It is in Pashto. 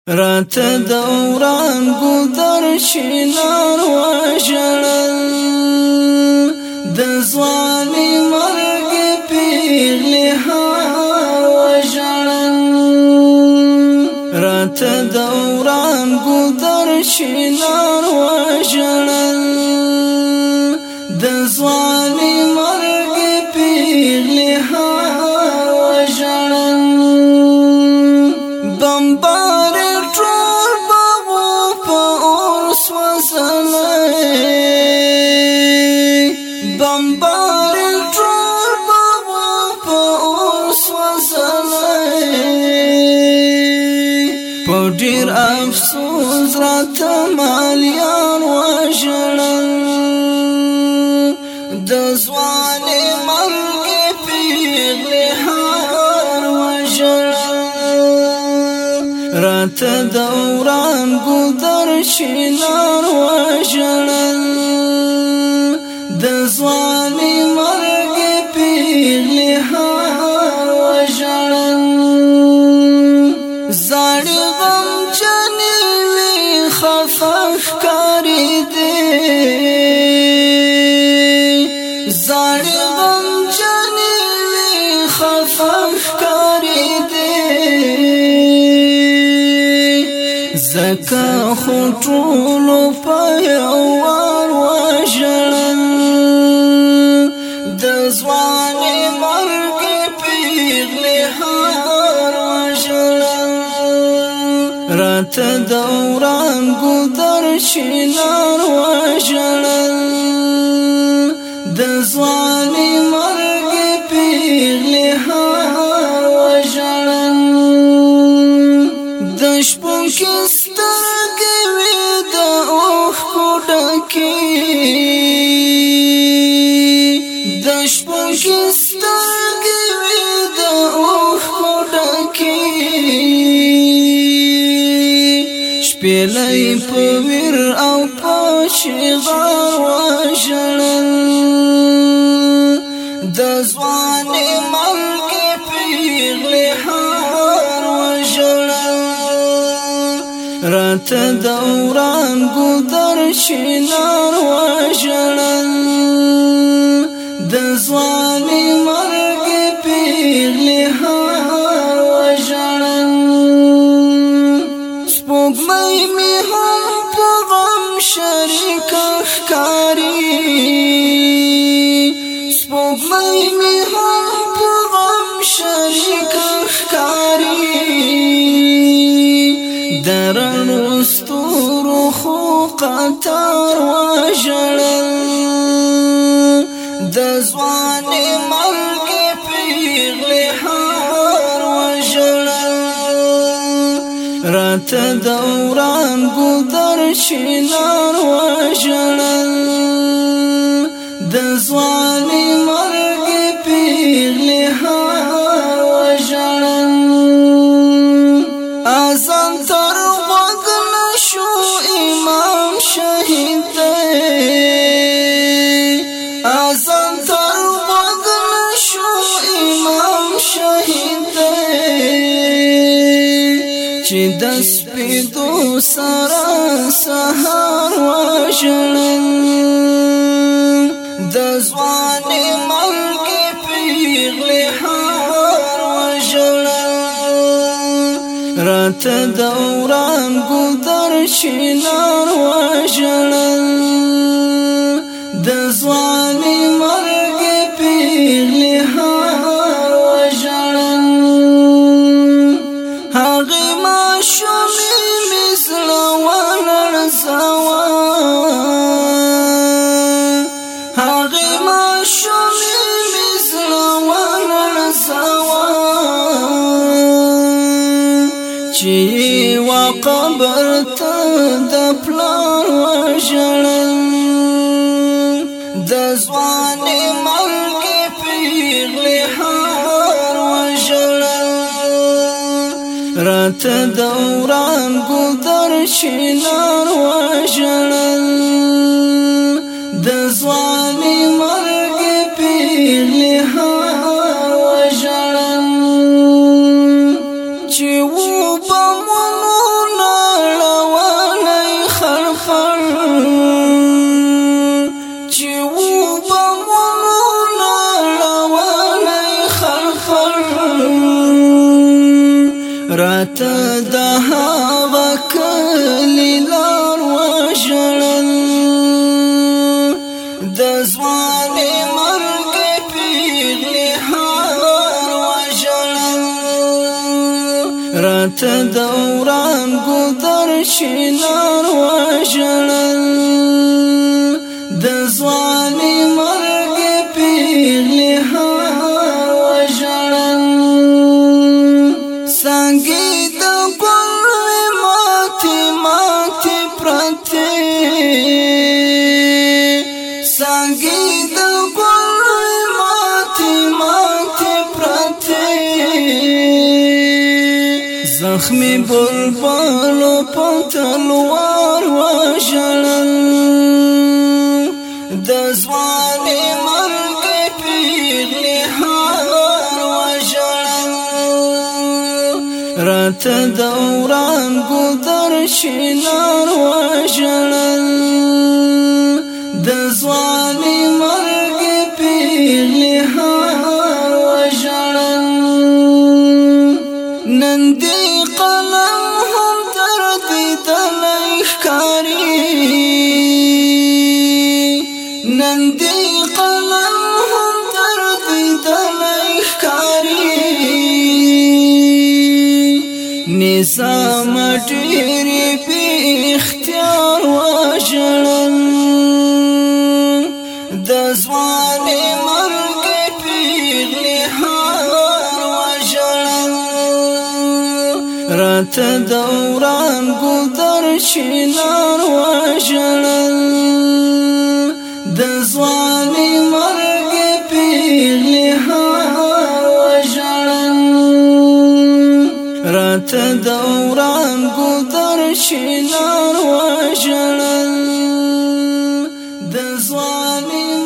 رات دوران گودر شینار وژړل د ځواني مرګ پیغلې هار وژړل رات دوران گودر شینار وژړل د ځواني مرګ پیغلې هار وژړل بمبار بمبار ټول بابا په اوس وزلای په ډیر افسوس راته مالیان وژړل د ځواني مرګ پیغلې هار وژړل راته دوران ګودر شینار وژړل د ځواني مرګ پیغلې هار وژړل زاړه غمجنې وې خفه ښکارېدې زاړه غمجنې وې خفه ښکارېدې ځکه خو ټولو په یو وار وژړل د ځواني مرګ پیغلې هار وژړل راته دوران ګودر شینار وژړل د ځواني مرګ پیغلې هار وژړل د شپو کې سترګې وې د اوښکو ډکې د شپو کې سترګې وې د اوښکو ډکې شپېلۍ په ویر او په شغار وژړل د ځواني مرګ پیغلې هار وژړل راته دوران ګودر شینار وژړل د ځواني مرګ پیغلې هار وژړل سپوږمۍ مې هم په غم شریکه ښکاري سپوږمۍ مې هم په غم شریکه ښکاري د رڼو ستورو خو قطار وژړل د ځواني مرګ پیغلې هار وژړل راته دوران ګودر شینار وژړل د ځواني مرګ پیغلې هار وژړل اذان تر غوږ نشو امام شهید دی اذان تر غوږ نشو امام شهید دی چې د سپېدو سره سهار وژړل د ځواني مرګ پیغلې هار وژړل راته دوران ګودر شینار وژړل د ځواني مرګ پیغلې هار وژړل هغې ماشومې مې زړه ولړزاوه هغې ماشومې مې زړه ولړزاوه چې یوه قبر ته د پلار وژړل د ځواني مرګ پیغلې هار وژړل راته دوران ګودر شینار وژړل د ځواني مرګ پیغلې هار وژړل چې و بمونو هغه کلی لار وژړل د ځوانۍ مرګ پیغلې هار وژړل راته د وړانګو درشینار وژړل د ځوانۍ مرګ پیغلې هار وژړل څانګې د ګل ماتې ماتې پرتې څانګې د ګل ماتې ماتې پرتې زخمي بلبلو په تلوار وژړل د ځوانۍ مرګ پیغلې هار وژړل راته د وړانګو درشینار وژړل د ځوانۍ مرګ پیغلې هار وژړل نن دې قلم هم دردېدلی ښکاري نن دې قلم هم دردېدلی ښکاري نظام ډېرې بې اختیار وژړل د ځوانۍ مرګ پیغلې هار وژړل راته د وړانګو درشینار وژړل د ځوانۍ مرګ پیغلې هار وژړل راته د وړانګو درشینار وژړل د ځوانۍ